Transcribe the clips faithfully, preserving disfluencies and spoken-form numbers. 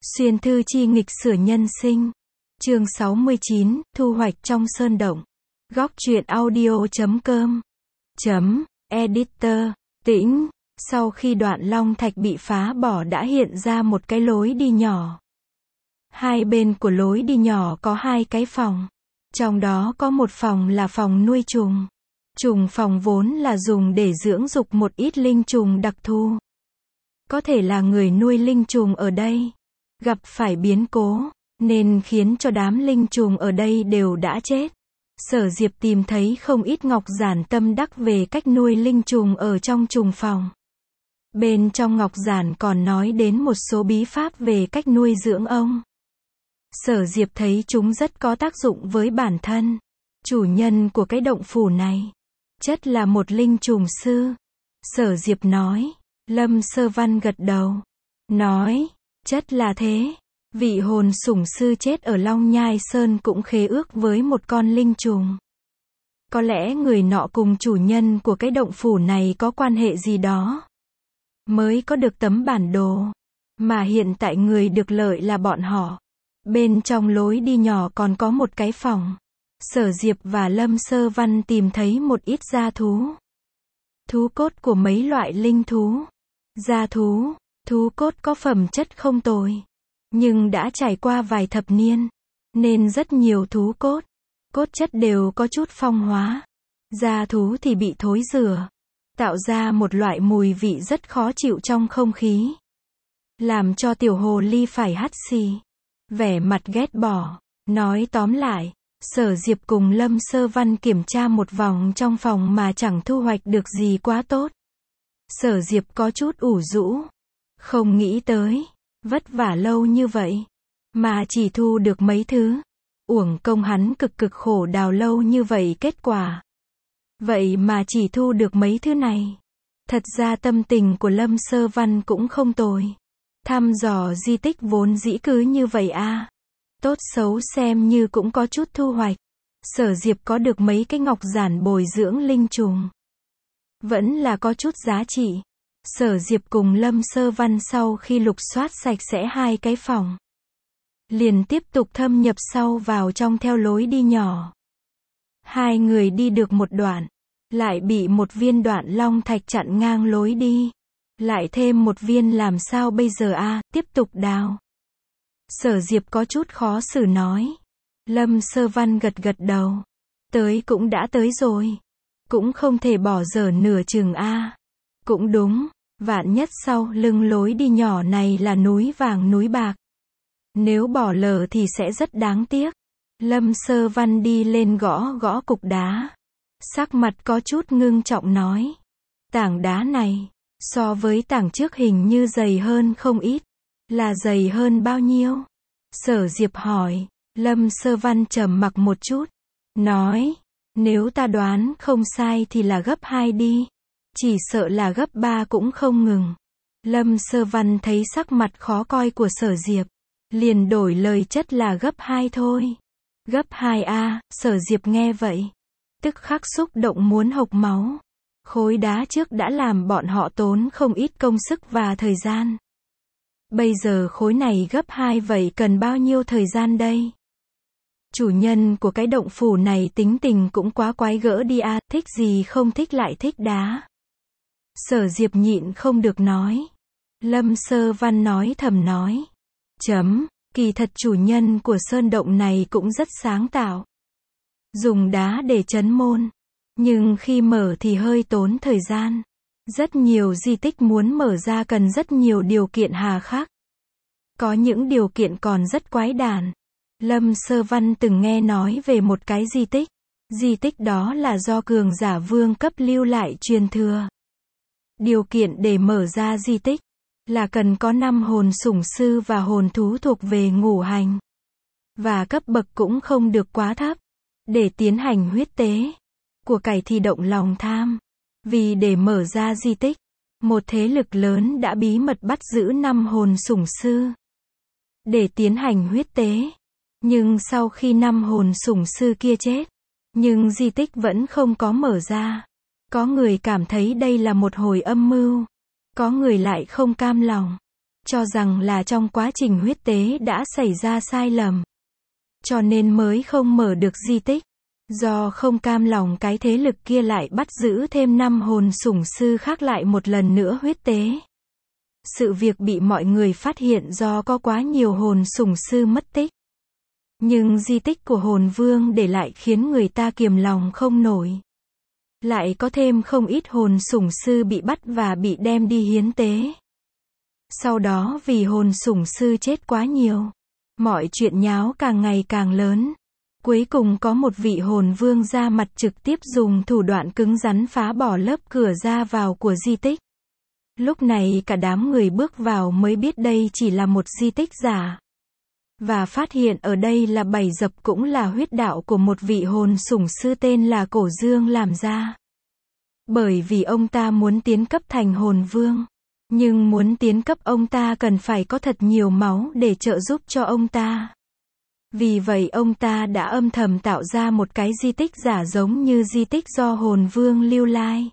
Xuyên thư chi nghịch sửa nhân sinh. Chương sáu mươi chín, thu hoạch trong sơn động. Góc truyện audio chấm com. Chấm, editor, tĩnh. Sau khi đoạn long thạch bị phá bỏ đã hiện ra một cái lối đi nhỏ. Hai bên của lối đi nhỏ có hai cái phòng. Trong đó có một phòng là phòng nuôi trùng. Trùng phòng vốn là dùng để dưỡng dục một ít linh trùng đặc thù. Có thể là người nuôi linh trùng ở đây gặp phải biến cố, nên khiến cho đám linh trùng ở đây đều đã chết. Sở Diệp tìm thấy không ít ngọc giản tâm đắc về cách nuôi linh trùng ở trong trùng phòng. Bên trong ngọc giản còn nói đến một số bí pháp về cách nuôi dưỡng ong. Sở Diệp thấy chúng rất có tác dụng với bản thân. Chủ nhân của cái động phủ này chất là một linh trùng sư. Sở Diệp nói. Lâm Sơ Văn gật đầu. Nói, chất là thế. Vị hồn sủng sư chết ở Long Nhai Sơn cũng khế ước với một con linh trùng. Có lẽ người nọ cùng chủ nhân của cái động phủ này có quan hệ gì đó, mới có được tấm bản đồ. Mà hiện tại người được lợi là bọn họ. Bên trong lối đi nhỏ còn có một cái phòng. Sở Diệp và Lâm Sơ Văn tìm thấy một ít gia thú. Thú cốt của mấy loại linh thú. Gia thú, thú cốt có phẩm chất không tồi. Nhưng đã trải qua vài thập niên, nên rất nhiều thú cốt, cốt chất đều có chút phong hóa. Gia thú thì bị thối rữa, tạo ra một loại mùi vị rất khó chịu trong không khí. Làm cho tiểu hồ ly phải hắt xì. Vẻ mặt ghét bỏ. Nói tóm lại, Sở Diệp cùng Lâm Sơ Văn kiểm tra một vòng trong phòng mà chẳng thu hoạch được gì quá tốt. Sở Diệp có chút ủ rũ. Không nghĩ tới, vất vả lâu như vậy, mà chỉ thu được mấy thứ. Uổng công hắn cực cực khổ đào lâu như vậy kết quả. Vậy mà chỉ thu được mấy thứ này. Thật ra tâm tình của Lâm Sơ Văn cũng không tồi. Thăm dò di tích vốn dĩ cứ như vậy à. Tốt xấu xem như cũng có chút thu hoạch. Sở Diệp có được mấy cái ngọc giản bồi dưỡng linh trùng. Vẫn là có chút giá trị. Sở Diệp cùng Lâm Sơ Văn sau khi lục soát sạch sẽ hai cái phòng, liền tiếp tục thâm nhập sâu vào trong theo lối đi nhỏ. Hai người đi được một đoạn, lại bị một viên đoạn long thạch chặn ngang lối đi. Lại thêm một viên, làm sao bây giờ a, à, tiếp tục đào. Sở Diệp có chút khó xử nói. Lâm Sơ Văn gật gật đầu. Tới cũng đã tới rồi. Cũng không thể bỏ dở nửa chừng a. À. Cũng đúng, vạn nhất sau lưng lối đi nhỏ này là núi vàng núi bạc. Nếu bỏ lỡ thì sẽ rất đáng tiếc. Lâm Sơ Văn đi lên gõ gõ cục đá. Sắc mặt có chút ngưng trọng nói. Tảng đá này, so với tảng trước hình như dày hơn không ít. Là dày hơn bao nhiêu? Sở Diệp hỏi. Lâm Sơ Văn trầm mặc một chút. Nói, nếu ta đoán không sai thì là gấp hai đi. Chỉ sợ là gấp ba cũng không ngừng. Lâm Sơ Văn thấy sắc mặt khó coi của Sở Diệp, liền đổi lời, chất là gấp hai thôi. Gấp hai a, à, Sở Diệp nghe vậy, tức khắc xúc động muốn hộc máu. Khối đá trước đã làm bọn họ tốn không ít công sức và thời gian. Bây giờ khối này gấp hai, vậy cần bao nhiêu thời gian đây? Chủ nhân của cái động phủ này tính tình cũng quá quái gỡ đi a, à, thích gì không thích lại thích đá. Sở Diệp nhịn không được nói. Lâm Sơ Văn nói thầm nói. Chấm, kỳ thật chủ nhân của sơn động này cũng rất sáng tạo. Dùng đá để trấn môn. Nhưng khi mở thì hơi tốn thời gian. Rất nhiều di tích muốn mở ra cần rất nhiều điều kiện hà khắc. Có những điều kiện còn rất quái đản. Lâm Sơ Văn từng nghe nói về một cái di tích. Di tích đó là do cường giả vương cấp lưu lại truyền thừa. Điều kiện để mở ra di tích là cần có năm hồn sủng sư và hồn thú thuộc về ngũ hành. Và cấp bậc cũng không được quá thấp. Để tiến hành huyết tế. Của cải thì động lòng tham. Vì để mở ra di tích, một thế lực lớn đã bí mật bắt giữ năm hồn sủng sư để tiến hành huyết tế. Nhưng sau khi năm hồn sủng sư kia chết, nhưng di tích vẫn không có mở ra. Có người cảm thấy đây là một hồi âm mưu, có người lại không cam lòng. cho rằng là trong quá trình huyết tế đã xảy ra sai lầm. Cho nên mới không mở được di tích. Do không cam lòng cái thế lực kia lại bắt giữ thêm năm hồn sủng sư khác lại một lần nữa huyết tế. Sự việc bị mọi người phát hiện do có quá nhiều hồn sủng sư mất tích. Nhưng di tích của hồn vương để lại khiến người ta kiềm lòng không nổi. Lại có thêm không ít hồn sủng sư bị bắt và bị đem đi hiến tế. Sau đó vì hồn sủng sư chết quá nhiều, mọi chuyện nháo càng ngày càng lớn. Cuối cùng có một vị hồn vương ra mặt trực tiếp dùng thủ đoạn cứng rắn phá bỏ lớp cửa ra vào của di tích. Lúc này cả đám người bước vào mới biết đây chỉ là một di tích giả. Và phát hiện ở đây là bảy dập cũng là huyết đạo của một vị hồn sủng sư tên là Cổ Dương làm ra. Bởi vì ông ta muốn tiến cấp thành hồn vương. Nhưng muốn tiến cấp ông ta cần phải có thật nhiều máu để trợ giúp cho ông ta. Vì vậy ông ta đã âm thầm tạo ra một cái di tích giả giống như di tích do hồn vương lưu lai.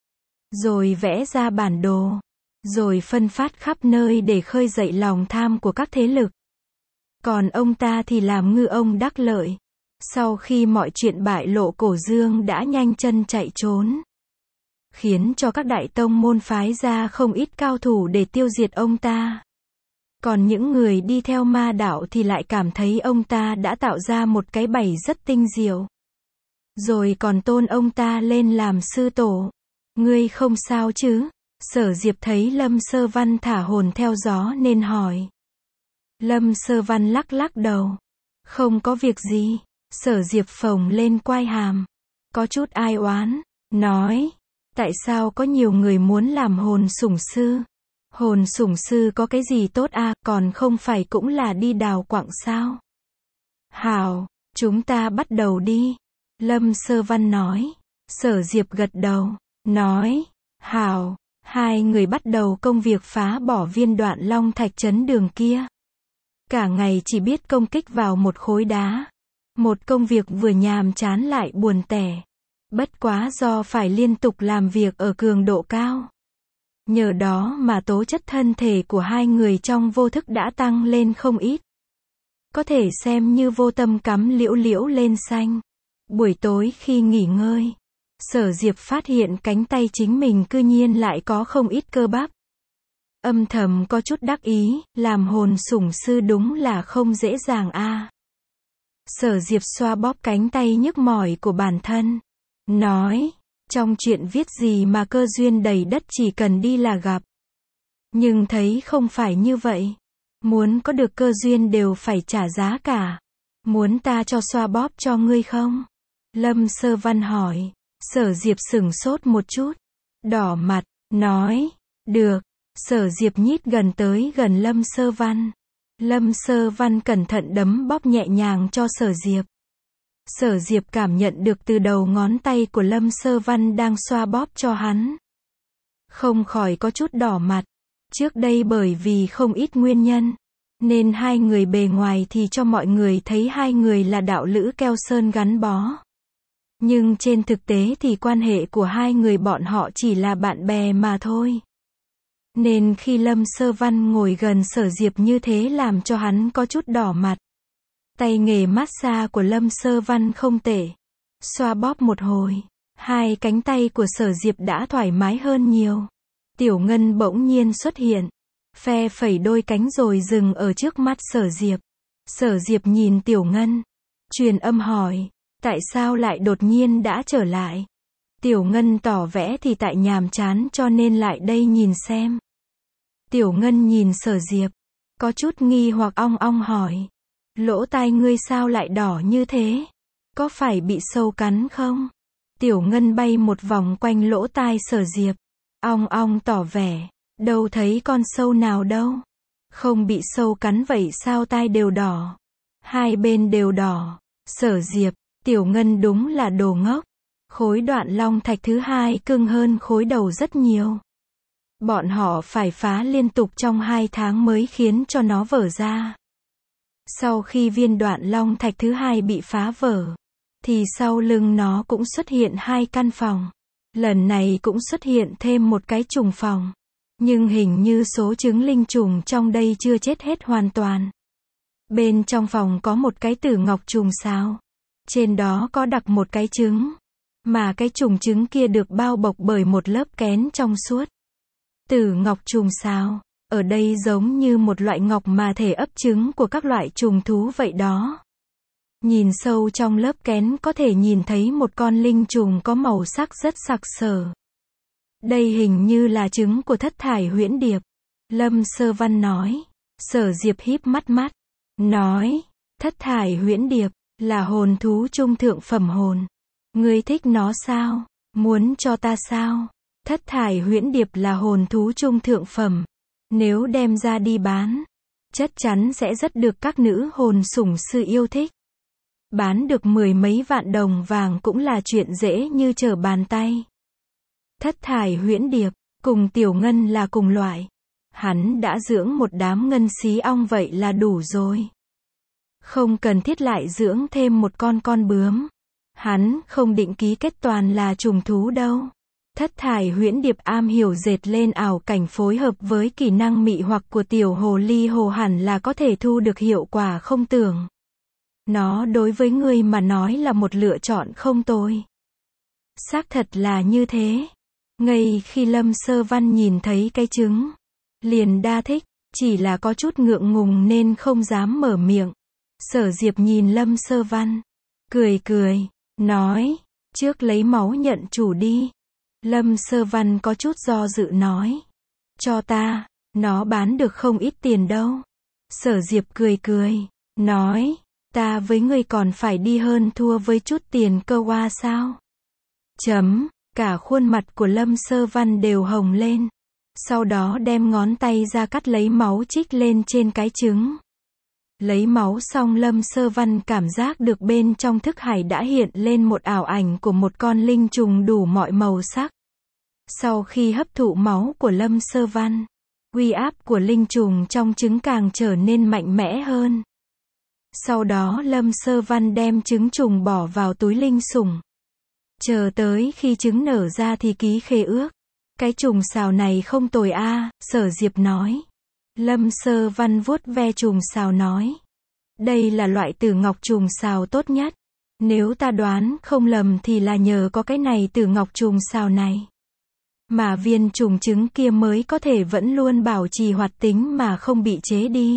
Rồi vẽ ra bản đồ. Rồi phân phát khắp nơi để khơi dậy lòng tham của các thế lực. Còn ông ta thì làm ngư ông đắc lợi. Sau khi mọi chuyện bại lộ, Cổ Dương đã nhanh chân chạy trốn. Khiến cho các đại tông môn phái ra không ít cao thủ để tiêu diệt ông ta. Còn những người đi theo ma đạo thì lại cảm thấy ông ta đã tạo ra một cái bẫy rất tinh diệu. Rồi còn tôn ông ta lên làm sư tổ. Ngươi không sao chứ? Sở Diệp thấy Lâm Sơ Văn thả hồn theo gió nên hỏi. Lâm Sơ Văn lắc lắc đầu. Không có việc gì. Sở Diệp phồng lên quai hàm. Có chút ai oán. Nói. Tại sao có nhiều người muốn làm hồn sủng sư? Hồn sủng sư có cái gì tốt à, còn không phải cũng là đi đào quặng sao? Hảo, chúng ta bắt đầu đi. Lâm Sơ Văn nói. Sở Diệp gật đầu. Nói. Hảo, hai người bắt đầu công việc phá bỏ viên đoạn long thạch trấn đường kia. Cả ngày chỉ biết công kích vào một khối đá. Một công việc vừa nhàm chán lại buồn tẻ. Bất quá do phải liên tục làm việc ở cường độ cao. Nhờ đó mà tố chất thân thể của hai người trong vô thức đã tăng lên không ít. Có thể xem như vô tâm cắm liễu liễu lên xanh. Buổi tối khi nghỉ ngơi, Sở Diệp phát hiện cánh tay chính mình cư nhiên lại có không ít cơ bắp. Âm thầm có chút đắc ý, làm hồn sủng sư đúng là không dễ dàng a. À. Sở Diệp xoa bóp cánh tay nhức mỏi của bản thân. Nói, trong chuyện viết gì mà cơ duyên đầy đất chỉ cần đi là gặp. Nhưng thấy không phải như vậy. Muốn có được cơ duyên đều phải trả giá cả. Muốn ta cho xoa bóp cho ngươi không? Lâm Sơ Văn hỏi. Sở Diệp sửng sốt một chút. Đỏ mặt, nói, được. Sở Diệp nhích gần tới gần Lâm Sơ Văn. Lâm Sơ Văn cẩn thận đấm bóp nhẹ nhàng cho Sở Diệp. Sở Diệp cảm nhận được từ đầu ngón tay của Lâm Sơ Văn đang xoa bóp cho hắn. Không khỏi có chút đỏ mặt. Trước đây bởi vì không ít nguyên nhân, nên hai người bề ngoài thì cho mọi người thấy hai người là đạo lữ keo sơn gắn bó. Nhưng trên thực tế thì quan hệ của hai người bọn họ chỉ là bạn bè mà thôi. Nên khi Lâm Sơ Văn ngồi gần Sở Diệp như thế làm cho hắn có chút đỏ mặt. Tay nghề massage của Lâm Sơ Văn không tệ. Xoa bóp một hồi, hai cánh tay của Sở Diệp đã thoải mái hơn nhiều. Tiểu Ngân bỗng nhiên xuất hiện, phe phẩy đôi cánh rồi dừng ở trước mắt Sở Diệp. Sở Diệp nhìn Tiểu Ngân, truyền âm hỏi, tại sao lại đột nhiên đã trở lại? Tiểu Ngân tỏ vẻ thì tại nhàm chán cho nên lại đây nhìn xem. Tiểu Ngân nhìn Sở Diệp, có chút nghi hoặc ong ong hỏi, lỗ tai ngươi sao lại đỏ như thế? Có phải bị sâu cắn không? Tiểu Ngân bay một vòng quanh lỗ tai Sở Diệp. Ong ong tỏ vẻ, đâu thấy con sâu nào đâu. Không bị sâu cắn vậy sao tai đều đỏ? Hai bên đều đỏ. Sở Diệp, Tiểu Ngân đúng là đồ ngốc. Khối đoạn long thạch thứ hai cưng hơn khối đầu rất nhiều. Bọn họ phải phá liên tục trong hai tháng mới khiến cho nó vỡ ra. Sau khi viên đoạn long thạch thứ hai bị phá vỡ, thì sau lưng nó cũng xuất hiện hai căn phòng. Lần này cũng xuất hiện thêm một cái trùng phòng. Nhưng hình như số trứng linh trùng trong đây chưa chết hết hoàn toàn. Bên trong phòng có một cái tử ngọc trùng sao. Trên đó có đặt một cái trứng. Mà cái trùng trứng kia được bao bọc bởi một lớp kén trong suốt. Tử ngọc trùng sao, ở đây giống như một loại ngọc mà thể ấp trứng của các loại trùng thú vậy đó. Nhìn sâu trong lớp kén có thể nhìn thấy một con linh trùng có màu sắc rất sặc sỡ. Đây hình như là trứng của thất thải huyễn điệp. Lâm Sơ Văn nói. Sở Diệp híp mắt mắt. Nói. Thất thải huyễn điệp, là hồn thú trung thượng phẩm hồn. Ngươi thích nó sao? Muốn cho ta sao? Thất thải huyễn điệp là hồn thú trung thượng phẩm. Nếu đem ra đi bán, chắc chắn sẽ rất được các nữ hồn sủng sư yêu thích. Bán được mười mấy vạn đồng vàng cũng là chuyện dễ như trở bàn tay. Thất thải huyễn điệp, cùng Tiểu Ngân là cùng loại. Hắn đã dưỡng một đám ngân xí ong vậy là đủ rồi. Không cần thiết lại dưỡng thêm một con con bướm. Hắn không định ký kết toàn là trùng thú đâu. Thất thải huyễn điệp am hiểu dệt lên ảo cảnh phối hợp với kỹ năng mị hoặc của tiểu hồ ly hồ hẳn là có thể thu được hiệu quả không tưởng. Nó đối với ngươi mà nói là một lựa chọn không tồi. Xác thật là như thế. Ngay khi Lâm Sơ Văn nhìn thấy cái trứng, liền đa thích, chỉ là có chút ngượng ngùng nên không dám mở miệng. Sở Diệp nhìn Lâm Sơ Văn, cười cười, nói, trước lấy máu nhận chủ đi. Lâm Sơ Văn có chút do dự nói, cho ta, nó bán được không ít tiền đâu. Sở Diệp cười cười, nói, ta với ngươi còn phải đi hơn thua với chút tiền cơ qua sao? Chấm, cả khuôn mặt của Lâm Sơ Văn đều hồng lên. Sau đó đem ngón tay ra cắt lấy máu trích lên trên cái trứng. Lấy máu xong Lâm Sơ Văn cảm giác được bên trong thức hải đã hiện lên một ảo ảnh của một con linh trùng đủ mọi màu sắc. Sau khi hấp thụ máu của Lâm Sơ Văn, uy áp của linh trùng trong trứng càng trở nên mạnh mẽ hơn. Sau đó Lâm Sơ Văn đem trứng trùng bỏ vào túi linh sủng. Chờ tới khi trứng nở ra thì ký khế ước. Cái trùng sào này không tồi a, à, Sở Diệp nói. Lâm Sơ Văn vuốt ve trùng sào nói. Đây là loại tử ngọc trùng sào tốt nhất. Nếu ta đoán không lầm thì là nhờ có cái này tử ngọc trùng sào này. Mà viên trùng trứng kia mới có thể vẫn luôn bảo trì hoạt tính mà không bị chế đi.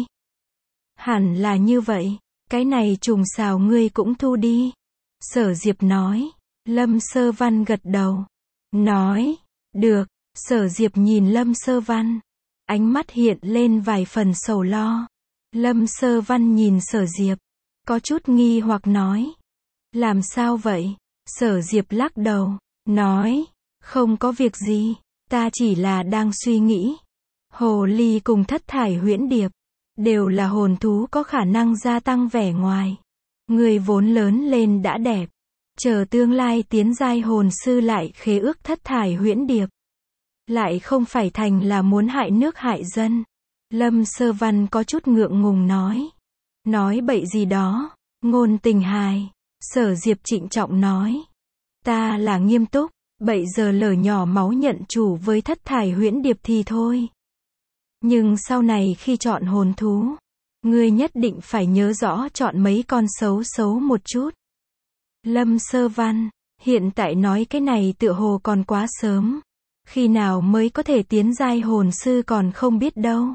Hẳn là như vậy. Cái này trùng sào ngươi cũng thu đi. Sở Diệp nói. Lâm Sơ Văn gật đầu. Nói. Được. Sở Diệp nhìn Lâm Sơ Văn. Ánh mắt hiện lên vài phần sầu lo. Lâm Sơ Văn nhìn Sở Diệp. Có chút nghi hoặc nói. Làm sao vậy? Sở Diệp lắc đầu. Nói. Không có việc gì. Ta chỉ là đang suy nghĩ. Hồ ly cùng thất thải huyễn điệp. Đều là hồn thú có khả năng gia tăng vẻ ngoài. Người vốn lớn lên đã đẹp. Chờ tương lai tiến giai hồn sư lại khế ước thất thải huyễn điệp. Lại không phải thành là muốn hại nước hại dân. Lâm Sơ Văn có chút ngượng ngùng nói. Nói bậy gì đó. Ngôn tình hài. Sở Diệp trịnh trọng nói. Ta là nghiêm túc. Bậy giờ lở nhỏ máu nhận chủ với thất thải huyễn điệp thì thôi. Nhưng sau này khi chọn hồn thú, ngươi nhất định phải nhớ rõ chọn mấy con xấu xấu một chút. Lâm Sơ Văn, hiện tại nói cái này tựa hồ còn quá sớm. Khi nào mới có thể tiến giai hồn sư còn không biết đâu.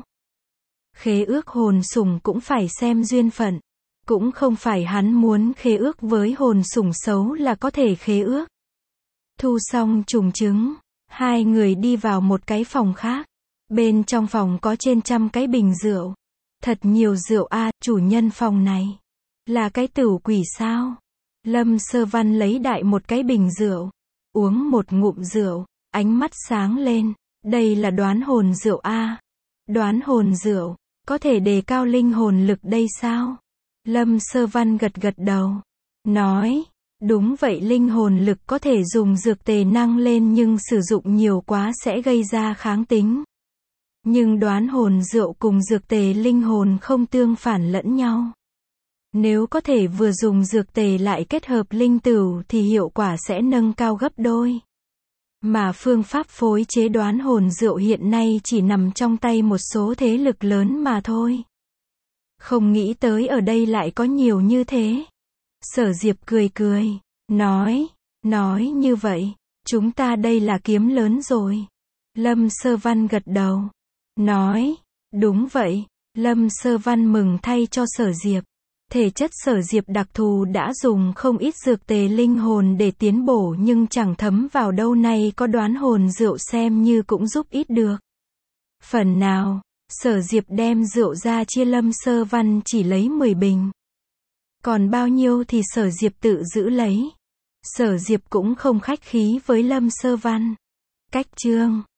Khế ước hồn sủng cũng phải xem duyên phận. Cũng không phải hắn muốn khế ước với hồn sủng xấu là có thể khế ước. Thu xong trùng trứng, hai người đi vào một cái phòng khác. Bên trong phòng có trên trăm cái bình rượu. Thật nhiều rượu a, à, chủ nhân phòng này. Là cái tửu quỷ sao? Lâm Sơ Văn lấy đại một cái bình rượu. Uống một ngụm rượu, ánh mắt sáng lên. Đây là đoán hồn rượu a. À. Đoán hồn rượu, có thể đề cao linh hồn lực đây sao? Lâm Sơ Văn gật gật đầu. Nói, đúng vậy, linh hồn lực có thể dùng dược tề năng lên nhưng sử dụng nhiều quá sẽ gây ra kháng tính. Nhưng đoán hồn rượu cùng dược tề linh hồn không tương phản lẫn nhau. Nếu có thể vừa dùng dược tề lại kết hợp linh tửu thì hiệu quả sẽ nâng cao gấp đôi. Mà phương pháp phối chế đoán hồn rượu hiện nay chỉ nằm trong tay một số thế lực lớn mà thôi. Không nghĩ tới ở đây lại có nhiều như thế. Sở Diệp cười cười, nói, nói như vậy, chúng ta đây là kiếm lớn rồi. Lâm Sơ Văn gật đầu, nói, đúng vậy. Lâm Sơ Văn mừng thay cho Sở Diệp. Thể chất Sở Diệp đặc thù đã dùng không ít dược tề linh hồn để tiến bổ nhưng chẳng thấm vào đâu, này có đoán hồn rượu xem như cũng giúp ít được. Phần nào, Sở Diệp đem rượu ra chia Lâm Sơ Văn chỉ lấy mười bình. Còn bao nhiêu thì Sở Diệp tự giữ lấy. Sở Diệp cũng không khách khí với Lâm Sơ Văn. Cách chương